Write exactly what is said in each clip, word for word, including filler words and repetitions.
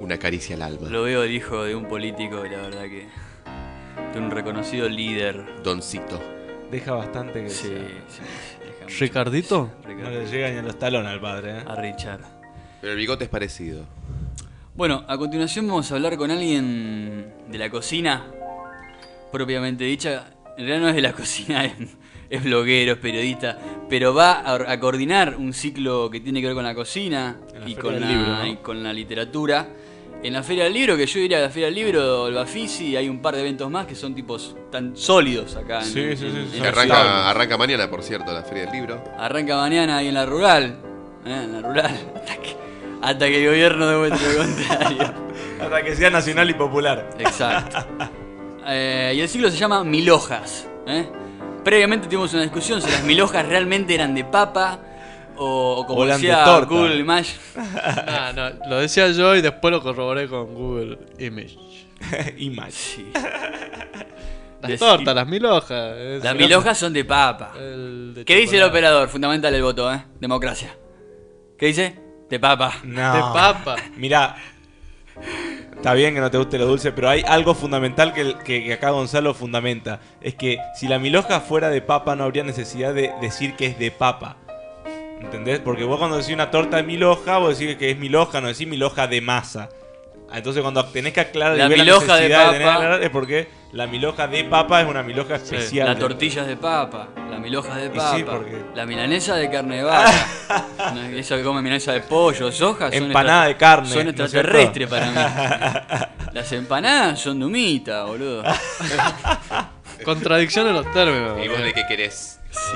una caricia al alma. Lo veo el hijo de un político y la verdad que... de un reconocido líder. Doncito. Deja bastante que Sí, sea. sí, sí, deja ¿Ricardito? mucho que No desear. le llega ni a los talones al padre, ¿eh? A Richard. Pero el bigote es parecido. Bueno, a continuación vamos a hablar con alguien de la cocina, propiamente dicha. En realidad no es de la cocina, es, es bloguero, es periodista, pero va a, a coordinar un ciclo que tiene que ver con la cocina En la y Feria con del la, Libro, ¿no? y con la literatura. En la Feria del Libro, que yo diría la Feria del Libro, el Bafisi, hay un par de eventos más que son tipos tan sólidos acá en, Sí, sí, en- sí, en sí. Que la arranca, ciudad. arranca mañana, por cierto, la Feria del Libro. Arranca mañana ahí en la rural, ¿eh? En la rural, hasta que, hasta que el gobierno demuestre lo contrario. Hasta que sea nacional y popular. Exacto. Eh, y el ciclo se llama Mil Hojas. ¿eh? Previamente tuvimos una discusión si las mil hojas realmente eran de papa o, o como O eran de decía torta. Google Image. Ah, no, lo decía yo y después lo corroboré con Google Image. Image. Sí. Las Decir- tortas, las mil hojas. es- Las mil hojas son de papa. el de ¿Qué dice el chocolate. operador? Fundamental el voto, ¿eh? Democracia. ¿Qué dice? De papa. No. De papa. Mirá, está bien que no te guste lo dulce, pero hay algo fundamental que, que, que acá Gonzalo fundamenta. Es que si la milhoja fuera de papa no habría necesidad de decir que es de papa. ¿Entendés? Porque vos cuando decís una torta de milhoja, vos decís que es milhoja, no decís milhoja de masa. Entonces cuando tenés que aclarar La y ver milhoja de necesidad tener que papa. aclarar es porque la milhoja de papa es una milhoja especial. La tortilla es de papa, la milhoja es de Y papa, sí, porque- la milanesa de carne de vaca. No, eso que come milanesa de pollo, soja, son Empanada extra- de carne, Son ¿no es extraterrestres cierto? para mí. Las empanadas son de humita, boludo. Contradicción en los términos. ¿Y vos de qué querés? Sí.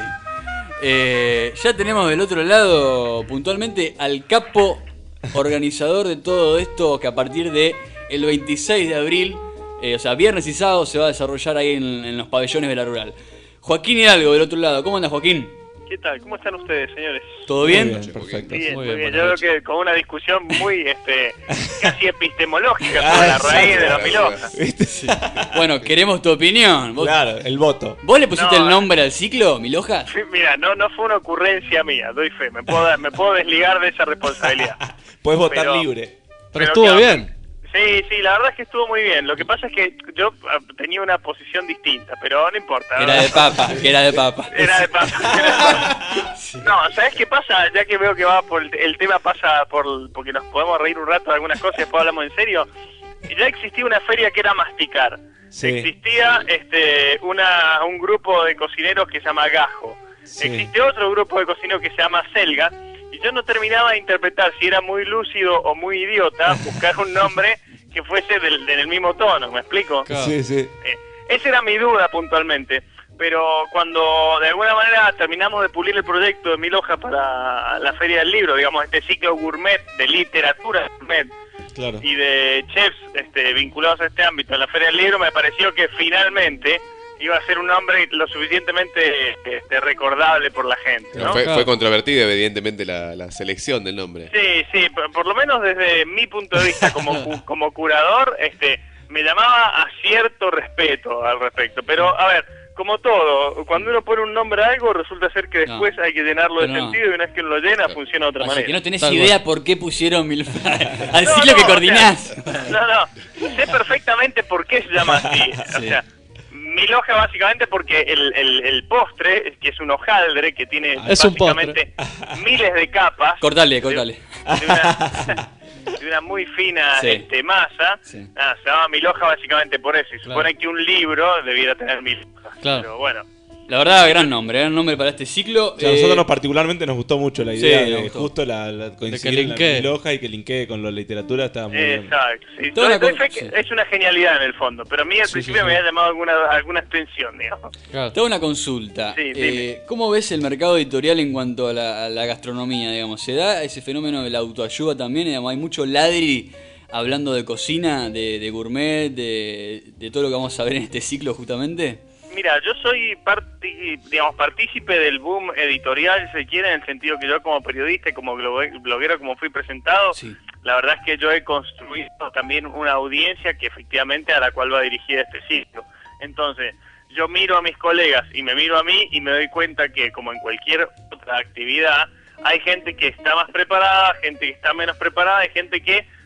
Eh, ya tenemos del otro lado puntualmente al capo organizador de todo esto que a partir de el veintiséis de abril, eh, o sea, viernes y sábado se va a desarrollar ahí en, en los pabellones de la rural. Joaquín Hidalgo del otro lado, ¿cómo anda Joaquín? ¿Qué tal? ¿Cómo están ustedes, señores? ¿Todo bien? Muy bien, perfecto. Bien, Muy muy bien, bien. Yo buenas veo que con una discusión muy, este, casi epistemológica Ah, sobre la sí, raíz de claro, los mil hojas. ¿Viste? Bueno, queremos tu opinión. ¿Vos, Claro, el voto. ¿vos le pusiste No, el nombre al ciclo, Mil Hojas? Sí, mira, no, no fue una ocurrencia mía, doy fe. Me puedo, dar- me puedo desligar de esa responsabilidad. Puedes votar Pero- libre. Pero Pero estuvo claro, bien. Sí, sí, la verdad es que estuvo muy bien. Lo que pasa es que yo ah, tenía una posición distinta, pero no importa. Que era de papa, que era de papa. Era de papa. Era de papa. No, ¿sabes qué pasa? Ya que veo que va por el, el tema pasa por porque nos podemos reír un rato de algunas cosas y después hablamos en serio. Ya existía una feria que era masticar. Sí. Existía este una un grupo de cocineros que se llama Gajo. Sí. Existe otro grupo de cocineros que se llama Selga. Y yo no terminaba de interpretar si era muy lúcido o muy idiota buscar un nombre que fuese del, del mismo tono, ¿me explico? Claro. Sí, sí. Eh, esa era mi duda puntualmente. Pero cuando de alguna manera terminamos de pulir el proyecto de Mil Hojas para la Feria del Libro, digamos, este ciclo gourmet de literatura gourmet Claro. y de chefs este, vinculados a este ámbito en la Feria del Libro, me pareció que finalmente iba a ser un nombre lo suficientemente este, recordable por la gente, ¿no? Fue, Claro. fue controvertido, evidentemente, la, la selección del nombre. Sí, sí, por, por lo menos desde mi punto de vista como, cu- como curador, este, me llamaba a cierto respeto al respecto. Pero, a ver, como todo, cuando uno pone un nombre a algo, resulta ser que después hay que llenarlo de pero no. sentido y una vez que uno lo llena, funciona de otra Así manera. que no tenés Tal idea cual. por qué pusieron Mil al No, ciclo no, que o coordinás. sea, no, no, sé perfectamente por qué se llama así. O Sí. sea, Mil Hojas básicamente porque el, el, el postre, que es un hojaldre que tiene Es un básicamente miles de capas. Cortale, cortale. De una, de una muy fina Sí. este, masa. Sí. Nada, se llama Mil Hojas básicamente por eso. Y se Claro. supone que un libro debiera tener mil hojas. Claro. Pero bueno. La verdad, gran nombre, gran nombre para este ciclo. O sea, a Eh, nosotros nos particularmente nos gustó mucho la sí, idea nos de gustó. justo la, la coincidir que en la linkee. mil hoja y que linkee con la literatura estaba muy bien. Exacto. Sí. Toda una Doy- doy co- fe que sí. Es una genialidad en el fondo. Pero a mí al Sí, principio sí, me sí. había llamado alguna, alguna extensión, digamos. Claro. Te hago una consulta. Sí, Eh, dime. ¿Cómo ves el mercado editorial en cuanto a la, a la gastronomía? Digamos, ¿se da ese fenómeno de la autoayuda también? Digamos, hay mucho ladri hablando de cocina, de, de gourmet, de, de todo lo que vamos a ver en este ciclo justamente. Mira, yo soy parti- digamos, partícipe del boom editorial, si se quiere, en el sentido que yo como periodista y como blogue- bloguero, como fui presentado, Sí. la verdad es que yo he construido también una audiencia que efectivamente a la cual va dirigida este ciclo. Entonces, yo miro a mis colegas y me miro a mí y me doy cuenta que, como en cualquier otra actividad, hay gente que está más preparada, gente que está menos preparada, hay gente que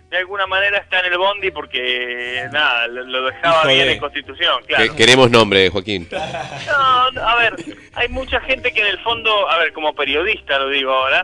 de alguna manera está en el bondi porque, nada, lo, lo dejaba Hijo bien de- en Constitución, claro. Que- queremos nombre, Joaquín. No, no, a ver, hay mucha gente que en el fondo, a ver, como periodista lo digo ahora,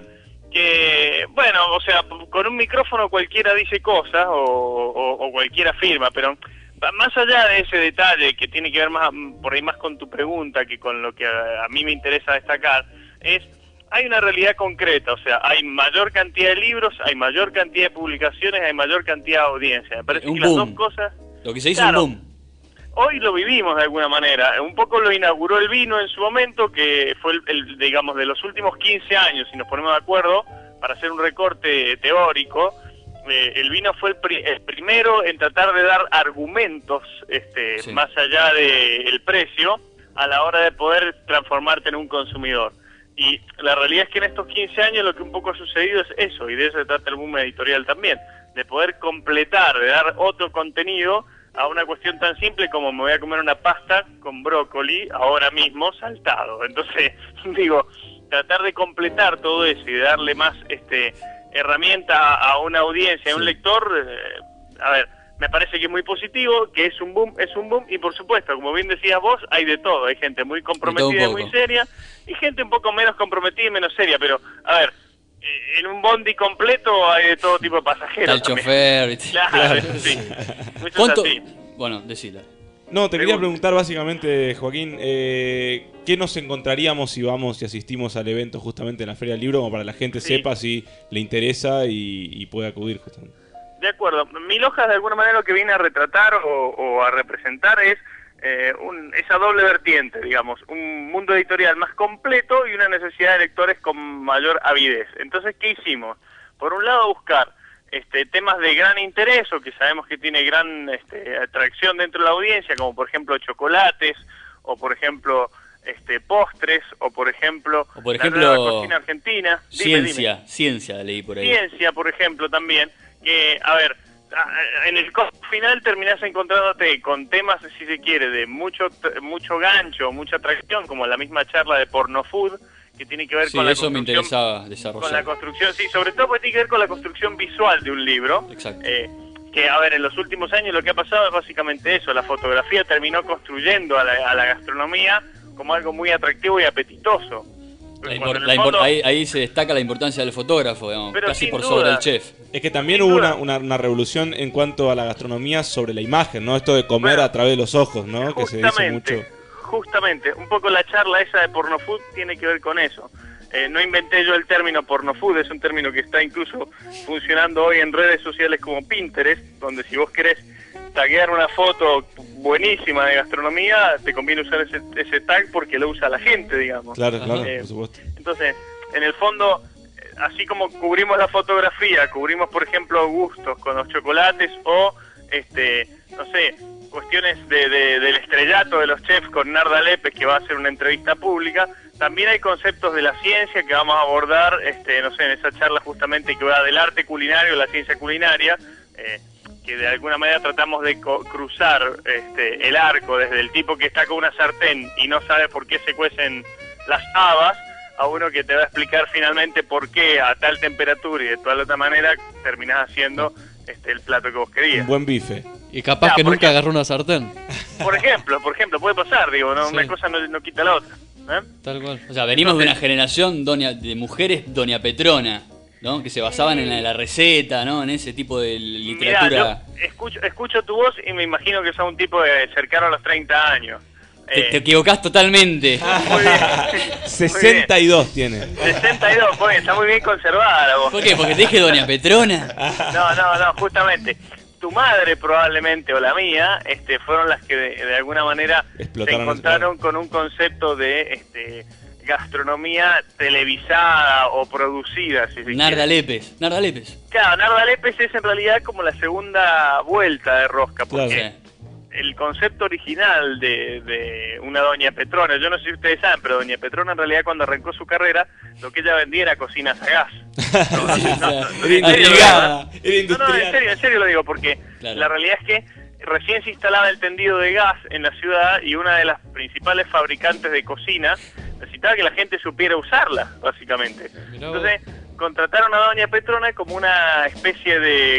que, bueno, o sea, con un micrófono cualquiera dice cosas o, o, o cualquiera afirma, pero más allá de ese detalle que tiene que ver más por ahí más con tu pregunta que con lo que a, a mí me interesa destacar, es, hay una realidad concreta, o sea, hay mayor cantidad de libros, hay mayor cantidad de publicaciones, hay mayor cantidad de audiencia. Me parece Un que las boom. dos cosas... Lo que se dice Claro. un boom. Hoy lo vivimos de alguna manera, un poco lo inauguró el vino en su momento, que fue el, el, digamos, de los últimos quince años, si nos ponemos de acuerdo, para hacer un recorte teórico, eh, el vino fue el, pri el primero en tratar de dar argumentos, este, Sí. más allá del precio, a la hora de poder transformarte en un consumidor. Y la realidad es que en estos quince años lo que un poco ha sucedido es eso, y de eso se trata el boom editorial también, de poder completar, de dar otro contenido a una cuestión tan simple como me voy a comer una pasta con brócoli ahora mismo saltado. Entonces, digo, tratar de completar todo eso y de darle más este herramienta a una audiencia, a un Sí. lector, eh, a ver, me parece que es muy positivo, que es un boom, es un boom, y por supuesto, como bien decías vos, hay de todo, hay gente muy comprometida y muy poco. seria, y gente un poco menos comprometida y menos seria, pero, a ver, eh, en un bondi completo hay de todo tipo de pasajeros. Está el también. chofer, ¿viste? Claro, sí. Eso es ¿Cuánto? así. Bueno, decila. No, te quería Pregunta. preguntar básicamente, Joaquín, eh, ¿qué nos encontraríamos si vamos y asistimos al evento justamente en la Feria del Libro, como para que la gente Sí. sepa si le interesa y, y puede acudir justamente? De acuerdo. Mil hojas de alguna manera lo que viene a retratar o, o a representar es eh, un, esa doble vertiente, digamos, un mundo editorial más completo y una necesidad de lectores con mayor avidez. Entonces, ¿qué hicimos? Por un lado, buscar este, temas de gran interés o que sabemos que tiene gran este, atracción dentro de la audiencia, como por ejemplo chocolates o por ejemplo este, postres o por ejemplo, O por la ejemplo, nueva cocina argentina. Dime, dime. Ciencia, ciencia leí por ahí. Ciencia, por ejemplo, también, que, a ver, a- en el costo final terminás encontrándote con temas, si se quiere, de mucho mucho gancho, mucha atracción, como la misma charla de Porno Food, que tiene que ver Sí, con la eso me construcción- interesaba con la desarrollar. construcción, sí, sobre todo porque tiene que ver con la construcción visual de un libro. Exacto. Eh, que, a ver, en los últimos años lo que ha pasado es básicamente eso, la fotografía terminó construyendo a la, a la gastronomía como algo muy atractivo y apetitoso. La Cuando impor- en el la impor- fondo- ahí, ahí se destaca la importancia del fotógrafo, digamos, Pero casi sin por duda. sobre el chef. Es que también Sin hubo duda. una, una, una revolución en cuanto a la gastronomía sobre la imagen, ¿no? Esto de comer Bueno, a través de los ojos, ¿no? Que se dice Justamente, mucho. justamente, un poco la charla esa de porno food tiene que ver con eso. Eh, no inventé yo el término porno food, es un término que está incluso funcionando hoy en redes sociales como Pinterest, donde si vos querés taguear una foto buenísima de gastronomía, te conviene usar ese, ese tag porque lo usa la gente, digamos. Claro, claro, Eh, por supuesto. Entonces, en el fondo, eh, así como cubrimos la fotografía, cubrimos, por ejemplo, gustos con los chocolates o, este, no sé, cuestiones de, de- del estrellato de los chefs con Narda Lépez, que va a hacer una entrevista pública, también hay conceptos de la ciencia que vamos a abordar, este, no sé, en esa charla justamente que va del arte culinario, la ciencia culinaria, eh, que de alguna manera tratamos de co- cruzar este, el arco desde el tipo que está con una sartén y no sabe por qué se cuecen las habas, a uno que te va a explicar finalmente por qué a tal temperatura y de toda la otra manera terminás haciendo este, el plato que vos querías. Un buen bife. Y capaz Ya, que por nunca ejemplo. agarró una sartén. Por ejemplo, por ejemplo, puede pasar, digo, ¿no? Sí. Una cosa no, no quita la otra. ¿eh? Tal cual. O sea, venimos de una generación doña, de mujeres doña Petrona, ¿no? Que se basaban en la, la receta, ¿no? En ese tipo de Mirá, literatura. yo escucho, escucho tu voz y me imagino que sos un tipo de cercano a los treinta años. Te, Eh, te equivocás totalmente. muy bien. sesenta y dos tiene. sesenta y dos, pues, está muy bien conservada la voz. ¿Por qué? Porque te dije doña Petrona. No, no, no, justamente. Tu madre probablemente o la mía este, fueron las que de, de alguna manera Explotaron se encontraron ese- con un concepto de este, gastronomía televisada o producida, si se Narda quiere. Lépez. Narda Lépez. Claro, Narda Lépez es en realidad como la segunda vuelta de Rosca, porque Claro. el concepto original de, de una Doña Petrona, yo no sé si ustedes saben, pero Doña Petrona en realidad cuando arrancó su carrera, lo que ella vendía era cocinas a gas. No, no, no, no, Era en serio, intrigada. ¿verdad? Era No, no, en industrial. serio, en serio lo digo, porque Claro. la realidad es que recién se instalaba el tendido de gas en la ciudad y una de las principales fabricantes de cocina necesitaba que la gente supiera usarla, básicamente. Mirá vos. Entonces, contrataron a Doña Petrona como una especie de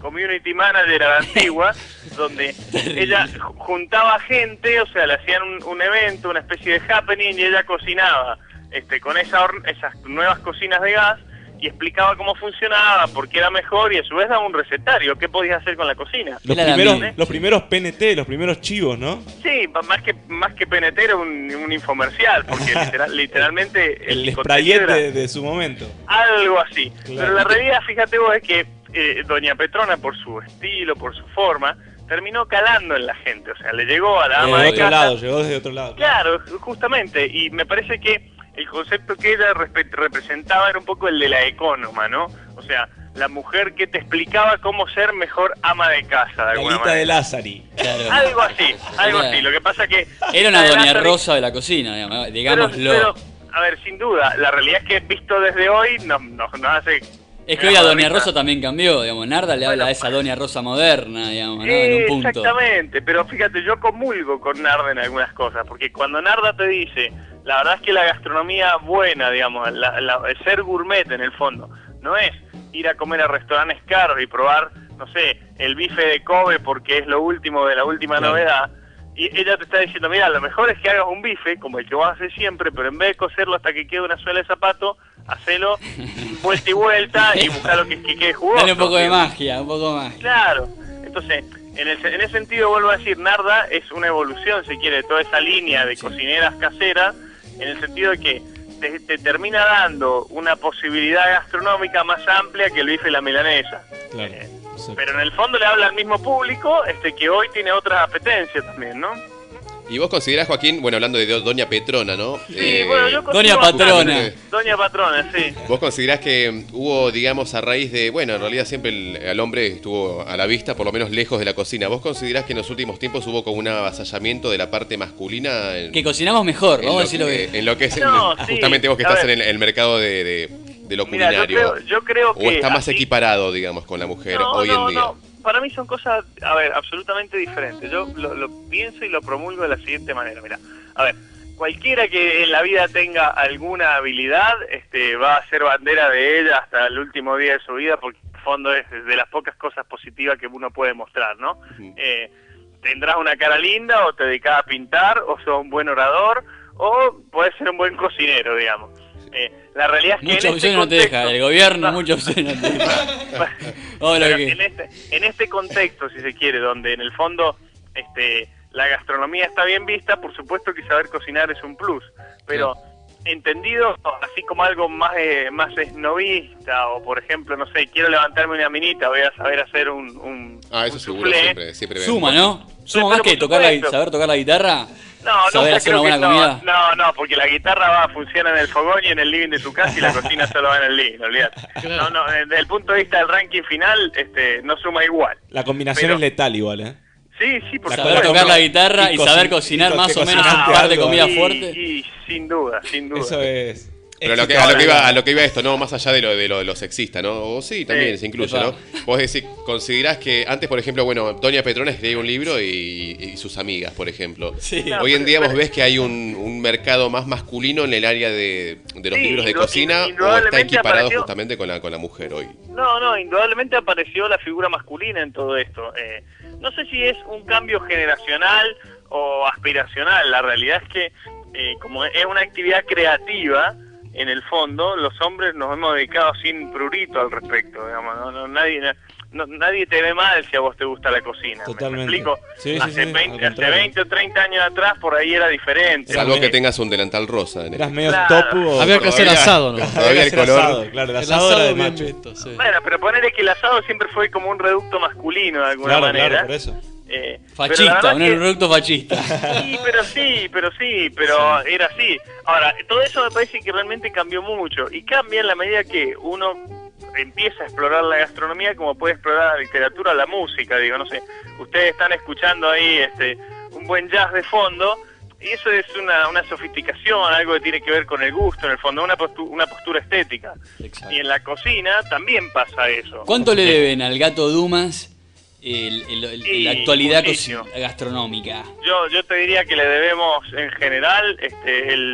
community manager a la antigua, donde ella juntaba gente, o sea, le hacían un, un evento, una especie de happening, y ella cocinaba este, con esa esas nuevas cocinas de gas, y explicaba cómo funcionaba, por qué era mejor, y a su vez daba un recetario, qué podías hacer con la cocina. Los Era la primeros, mía. los primeros P N T, los primeros chivos, ¿no? Sí, más que más que P N T era un, un infomercial, porque literal, literalmente El contenido sprayet era de, de su momento. algo así. Claro. Pero la realidad, fíjate vos, es que eh, Doña Petrona, por su estilo, por su forma, terminó calando en la gente, o sea, le llegó a la ama de de otro casa. lado, llegó desde otro lado. Claro, justamente, y me parece que el concepto que ella respe- representaba era un poco el de la ecónoma, ¿no? O sea, la mujer que te explicaba cómo ser mejor ama de casa, de alguna Galita de manera. Lázari. Claro. Algo así, algo Era- así. Lo que pasa que... Era una la de doña Lázari- Rosa de la cocina, digamos, pero, digámoslo. pero, a ver, sin duda, la realidad es que visto desde hoy nos, nos, nos hace... Es que hoy la nos da Doña risa. Rosa también cambió, digamos, Narda le habla Bueno. a esa Doña Rosa moderna, digamos, ¿no? En un punto. Exactamente, pero fíjate, yo comulgo con Narda en algunas cosas, porque cuando Narda te dice, la verdad es que la gastronomía buena, digamos, la, la- el ser gourmet en el fondo, no es ir a comer a restaurantes caros y probar, no sé, el bife de Kobe porque es lo último de la última Claro. novedad, y ella te está diciendo, mira, lo mejor es que hagas un bife, como el que vos haces siempre, pero en vez de cocerlo hasta que quede una suela de zapato, hacelo vuelta y vuelta y buscalo que, que quede jugoso. Dale un poco de digamos. magia, un poco de magia. Claro, entonces, en, el, en ese sentido vuelvo a decir, Narda es una evolución, si quiere, de toda esa línea de cocineras caseras, en el sentido de que te, te termina dando una posibilidad gastronómica más amplia que el bife y la milanesa. Claro. Eh, Exacto. pero en el fondo le habla al mismo público, este que hoy tiene otras apetencias también, ¿no? Y vos considerás, Joaquín, bueno, hablando de do- Doña Petrona, ¿no? Sí, Eh, bueno, yo Doña consigo Patrona. bastante- Doña Patrona, sí. ¿Vos considerás que hubo, digamos, a raíz de, bueno, en realidad siempre el, el hombre estuvo a la vista, por lo menos lejos de la cocina? ¿Vos considerás que en los últimos tiempos hubo como un avasallamiento de la parte masculina? En, Que cocinamos mejor, en vamos a lo decirlo que, que... en lo que es, No, el- sí, justamente vos que a estás ver. en el, el mercado de, de- de lo Mira, yo culinario. creo, yo creo ¿O que está más así- equiparado, digamos, con la mujer No, hoy no, en día? no. Para mí son cosas, a ver, absolutamente diferentes. Yo lo, lo pienso y lo promulgo de la siguiente manera. Mira, a ver, cualquiera que en la vida tenga alguna habilidad, este, va a ser bandera de ella hasta el último día de su vida, porque en el fondo es de las pocas cosas positivas que uno puede mostrar, ¿no? Ujú. Eh, tendrás una cara linda, o te dedicas a pintar, o sos un buen orador, o puedes ser un buen cocinero, digamos. Eh, la realidad es que Muchas en este opciones no te contexto- deja, el gobierno No. muchas opciones no te deja. Hola, Pero ¿qué? en este en este contexto, si se quiere, donde en el fondo este la gastronomía está bien vista, por supuesto que saber cocinar es un plus, pero entendido así como algo más eh, más esnovista, o por ejemplo, no sé, quiero levantarme una minita, voy a saber hacer un, un Ah, eso un seguro, soufflé. siempre, siempre Suma, vemos. ¿no? Suma Pero más por que tocar la, supuesto. saber tocar la guitarra, No, saber nunca hacer creo una que buena comida. no, no, no, porque la guitarra va a funcionar en el fogón y en el living de tu casa y la cocina solo va en el living, olvídate. No, no, desde el punto de vista del ranking final, este, no suma igual. La combinación Pero- es letal igual, ¿eh? Sí, sí, por saber supuesto. tocar la guitarra Y y saber cocin- cocinar y co- más que o menos un cocinaste par de algo, comidas y, fuertes. y sin duda, sin duda. Eso es. Pero a lo, que, a, lo que iba, a lo que iba esto, ¿no? Más allá de lo de lo, de lo sexista, ¿no? O sí, también Sí. se incluye, Epa. ¿no? Vos decís, considerás que antes, por ejemplo, bueno, Doña Petrona escribía un libro y, y sus amigas, por ejemplo. Sí. No, Hoy en pero- día vos pero- ves que hay un, un mercado más masculino en el área de, de los Sí, libros de indudable- cocina, o está indudablemente equiparado apareció- justamente con la, con la mujer hoy. No, no, indudablemente apareció la figura masculina en todo esto. Eh, no sé si es un cambio generacional o aspiracional. La realidad es que, eh, como es una actividad creativa, en el fondo, los hombres nos hemos dedicado sin prurito al respecto. Digamos, no, no, nadie, no, nadie te ve mal si a vos te gusta la cocina. ¿Me- Totalmente. ¿Me explico? Sí, sí, hace, sí, al veinte, hace contrario. veinte o treinta años atrás, por ahí era diferente. Era Salvo me- que tengas un delantal rosa. En el- Eras medio Claro. topu o... Había que hacer todavía- asado, ¿no? Todavía Había que el hacer color- asado, claro, el El asado era de bien macho. visto, sí. Bueno, pero ponerle que el asado siempre fue como un reducto masculino de alguna Claro, manera. claro, por eso. Eh, pero la Fachista, verdad un que- producto fachista. Sí, pero sí, pero sí, pero era así. Ahora, todo eso me parece que realmente cambió mucho. Y cambia en la medida que uno empieza a explorar la gastronomía como puede explorar la literatura, la música, digo, no sé. Ustedes están escuchando ahí este un buen jazz de fondo, y eso es una, una sofisticación, algo que tiene que ver con el gusto, en el fondo, una, postu- una postura estética. Exacto. Y en la cocina también pasa eso. ¿Cuánto le deben al gato Dumas el, el- el- Y la actualidad muchísimo. coci- gastronómica? Yo yo te diría que le debemos en general este el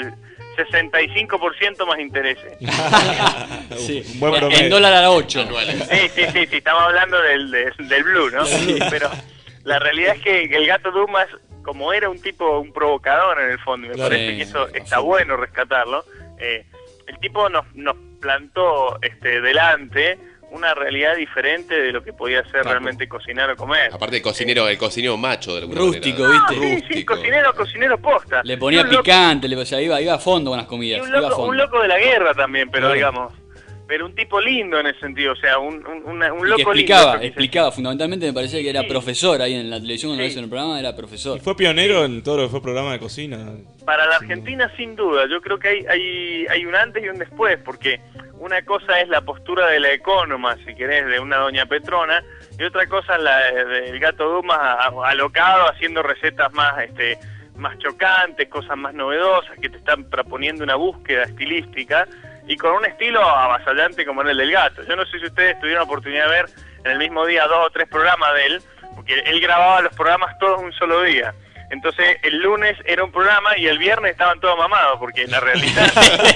sesenta y cinco por ciento más intereses. Sí. Un buen En- promedio. en dólar a la ocho. Anuales. Sí, sí, sí, sí, estamos hablando del, del, del Blue, ¿no? Pero la realidad es que el Gato Dumas, como era un tipo, un provocador en el fondo, y me Claro. parece que eso Sí, está absoluto. bueno rescatarlo, eh, el tipo nos, nos plantó este, delante una realidad diferente de lo que podía ser Claro. realmente cocinar o comer. Aparte el cocinero, el cocinero macho de alguna Rústico, manera. ¿viste? Sí, sí, Rústico. cocinero, cocinero posta. Le ponía Y un loco- picante, le, o sea, iba, iba a fondo con las Y comidas. un Iba a loco, fondo. un loco de la guerra también, pero Claro. digamos, pero un tipo lindo en ese sentido, o sea, un, un, una- un Y que loco lindo. explicaba, eso quise explicaba, fundamentalmente me parecía que era Sí. profesor ahí en la televisión, cuando Sí. lo hizo en el programa, era profesor. Y fue pionero en todo lo que fue programa de cocina. Para la Argentina, sin duda, yo creo que hay, hay, hay un antes y un después, porque una cosa es la postura de la ecónoma, si querés, de una doña Petrona, y otra cosa es la de- del Gato Dumas a- alocado, haciendo recetas más este más chocantes, cosas más novedosas, que te están proponiendo una búsqueda estilística, y con un estilo avasallante como era el del Gato. Yo no sé si ustedes tuvieron la oportunidad de ver en el mismo día dos o tres programas de él, porque él grababa los programas todos un solo día. Entonces el lunes era un programa y el viernes estaban todos mamados, porque la realidad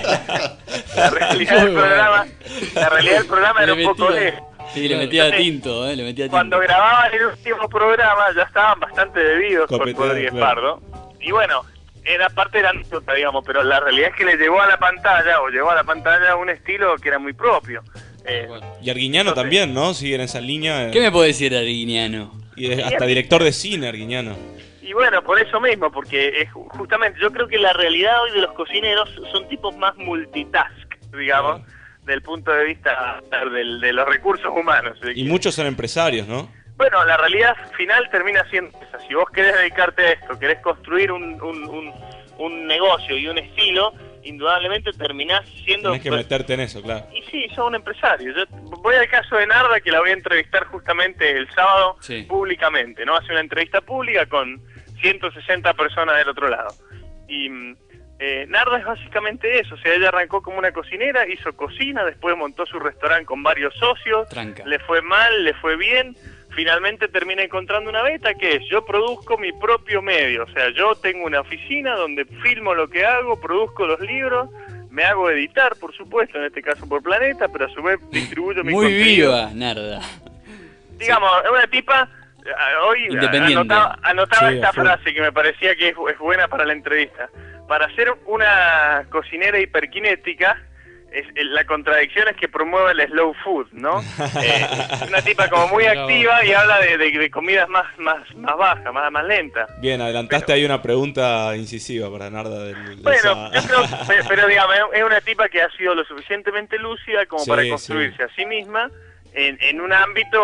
la realidad del Muy bueno. programa la realidad del programa era un Le poco metía- lejos. Sí, le metía Entonces, tinto, eh, le metía tinto. Cuando grababan el último programa ya estaban bastante bebidos con Copeteados, Rodríguez claro. Pardo. Y bueno, era parte de la anécdota, digamos, pero la realidad es que le llevó a la pantalla, o llevó a la pantalla un estilo que era muy propio. Eh, Y Arguiñano Entonces- también, ¿no? Sigue en esa línea. eh, ¿Qué me puede decir Arguiñano? Y es hasta director de cine, Arguiñano. Y bueno, por eso mismo, porque es ju- justamente yo creo que la realidad hoy de los cocineros son tipos más multitask, digamos, del punto de vista del- de los recursos humanos. Y muchos son empresarios, ¿no? Bueno, la realidad final termina siendo esa. Si vos querés dedicarte a esto, querés construir un, un, un, un negocio y un estilo, indudablemente terminás siendo... Tenés que meterte en eso, claro. Y sí, sos un empresario. Yo voy al caso de Narda, que la voy a entrevistar justamente el sábado Sí. públicamente, ¿no? Hace una entrevista pública con ciento sesenta personas del otro lado. Y mm, eh, Narda es básicamente eso, o sea, ella arrancó como una cocinera, hizo cocina, después montó su restaurante con varios socios, Tranca. le fue mal, le fue bien, finalmente termina encontrando una beta que es, yo produzco mi propio medio, o sea, yo tengo una oficina donde filmo lo que hago, produzco los libros, me hago editar, por supuesto, en este caso por Planeta, pero a su vez distribuyo mi Muy contenido. viva, Narda. Digamos, es una tipa, eh, hoy Independiente. anotaba, anotaba Sí, esta a full. frase que me parecía que es, es buena para la entrevista. Para ser una cocinera hiperkinética, es, eh, la contradicción es que promueve el slow food, ¿no? Eh, es una tipa como muy activa y habla de, de- de comidas más más más bajas, más, más lentas. Bien, adelantaste ahí una pregunta incisiva para Narda del, de Bueno, esa- yo creo, pero, pero digamos, es una tipa que ha sido lo suficientemente lúcida como Sí, para sí. construirse a sí misma en, en un ámbito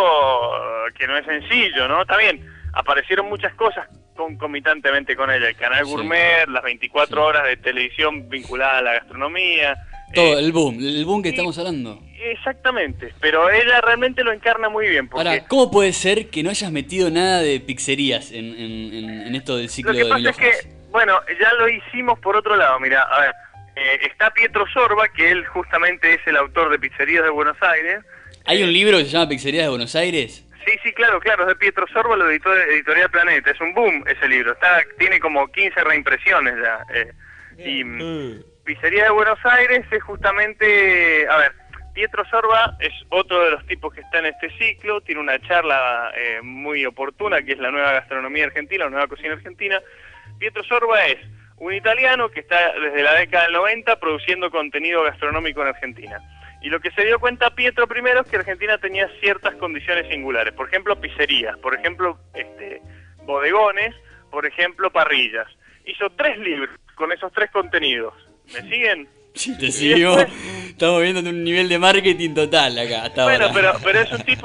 que no es sencillo, ¿no? Está bien, aparecieron muchas cosas concomitantemente con ella, el canal Sí. Gourmet, las veinticuatro Sí. horas de televisión vinculada a la gastronomía. Todo, eh, el boom, el boom que y- estamos hablando. Exactamente, pero ella realmente lo encarna muy bien, porque Ahora, ¿cómo puede ser que no hayas metido nada de pizzerías en, en, en- en esto del ciclo lo que de pasa Mil es Hojas? que, bueno, ya lo hicimos por otro lado, mira, a ver, eh, está Pietro Sorba, que él justamente es el autor de Pizzerías de Buenos Aires. ¿Hay Eh, un libro que se llama Pizzerías de Buenos Aires? Sí, sí, claro, claro, es de Pietro Sorba, lo editó de Editorial Planeta, es un boom ese libro, está tiene como quince reimpresiones ya. eh, y mm, Eh, Pizzería de Buenos Aires es justamente, a ver, Pietro Sorba es otro de los tipos que está en este ciclo, tiene una charla eh, muy oportuna que es la nueva gastronomía argentina, la nueva cocina argentina. Pietro Sorba es un italiano que está desde la década del noventa produciendo contenido gastronómico en Argentina. Y lo que se dio cuenta Pietro primero es que Argentina tenía ciertas condiciones singulares, por ejemplo pizzerías, por ejemplo este, bodegones, por ejemplo parrillas. Hizo tres libros con esos tres contenidos. ¿Me siguen? Sí, te Y sigo. después- Estamos viendo un nivel de marketing total acá, hasta Bueno, ahora. pero, pero es un tipo,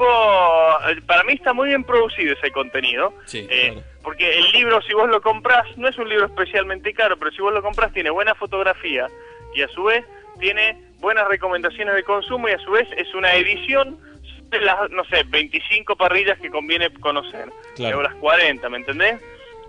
para mí está muy bien producido ese contenido, Sí, eh, claro. porque el libro si vos lo comprás, no es un libro especialmente caro, pero si vos lo comprás tiene buena fotografía y a su vez tiene buenas recomendaciones de consumo y a su vez es una edición de las, no sé, veinticinco parrillas que conviene conocer, Claro. o las cuarenta, ¿me entendés?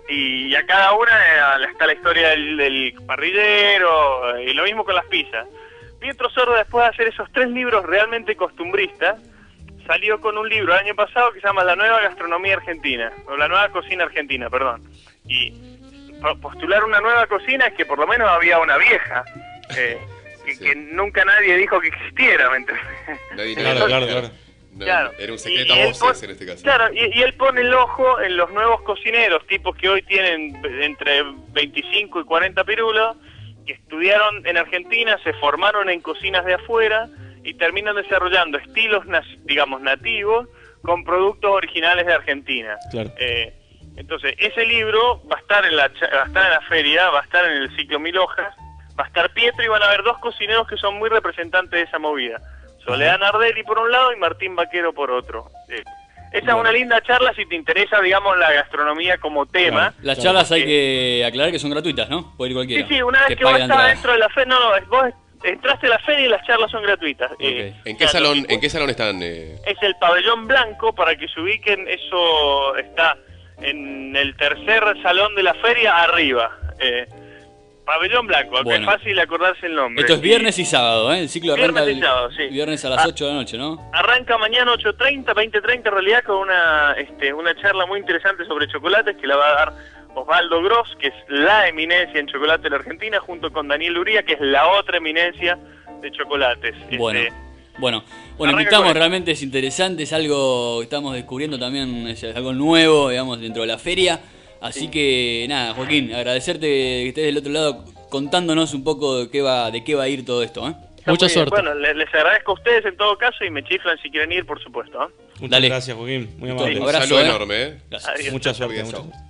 Y a cada una eh, está la historia del, del parrillero, eh, y lo mismo con las pizzas. Pietro Sordo, después de hacer esos tres libros realmente costumbristas, salió con un libro el año pasado que se llama La Nueva Gastronomía Argentina, o La Nueva Cocina Argentina, perdón. Y po- postular una nueva cocina es que por lo menos había una vieja. eh, que, Sí. que nunca nadie dijo que existiera, ¿me entendés? Nadie- Claro, nadie- claro, claro. No, Claro. Era un Y- secreto y a él voces pon- en este caso. Claro, y, y él pone el ojo en los nuevos cocineros, tipos que hoy tienen entre veinticinco y cuarenta pirulos, que estudiaron en Argentina, se formaron en cocinas de afuera y terminan desarrollando estilos, nas- digamos, nativos con productos originales de Argentina. Claro. Eh, entonces, ese libro va a estar en la cha- va a estar en la feria, va a estar en el ciclo Mil Hojas, va a estar Pietro y van a haber dos cocineros que son muy representantes de esa movida. Soledad Nardelli por un lado y Martín Vaquero por otro. Eh, esa Bueno. es una linda charla si te interesa, digamos, la gastronomía como tema. Claro. Las charlas hay que aclarar que son gratuitas, ¿no? Puede ir Sí, cualquiera. sí, una vez que vos pague la estás entrada. dentro de la feria, no, no, es- vos entraste a la feria y las charlas son gratuitas. Eh, ¿En qué claro, salón, y- en qué salón están? eh? Es el pabellón blanco, para que se ubiquen, eso está en el tercer salón de la feria arriba. Eh, pabellón blanco, que Bueno. es fácil acordarse el nombre. Esto es viernes y sábado, ¿eh? El ciclo Viernes arranca y el- sábado, sí. viernes a las Ah. ocho de la noche, ¿no? Arranca mañana ocho treinta, veinte treinta en realidad con una este, una charla muy interesante sobre chocolates que la va a dar Osvaldo Gross, que es la eminencia en chocolate de la Argentina, junto con Daniel Uría, que es la otra eminencia de chocolates. Bueno, Este, bueno, bueno, arranca invitamos, con esto. realmente es interesante, es algo que estamos descubriendo también, es algo nuevo, digamos, dentro de la feria. Así que nada, Joaquín, agradecerte que estés del otro lado contándonos un poco de qué va, de qué va a ir todo esto, ¿eh? está Mucha muy bien. suerte. Bueno, le- les agradezco a ustedes en todo caso y me chiflan si quieren ir, por supuesto. ¿eh? Muchas Dale. gracias, Joaquín. Muy Un amable. Un abrazo, saludo eh. enorme, ¿eh? Gracias. Adiós. Mucha suerte. Bien, mucha chao. suerte.